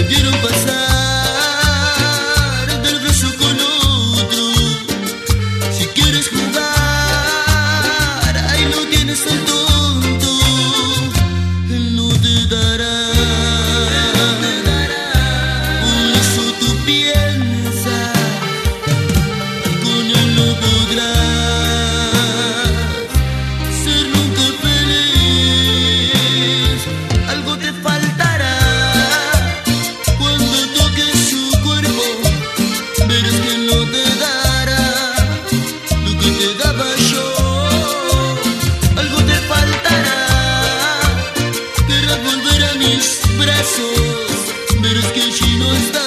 vieron pasar del brazo con otro. Si quieres jugar, ahí lo tienes al tonto. Él no te dará. Por eso tú piensas, con él no podrás ser nunca feliz. Algo te faltará. Cuando toques su cuerpo, verás que no te dará lo que te daba yo. Algo te faltará. Querrás volver a mis brazos, verás que allí no está.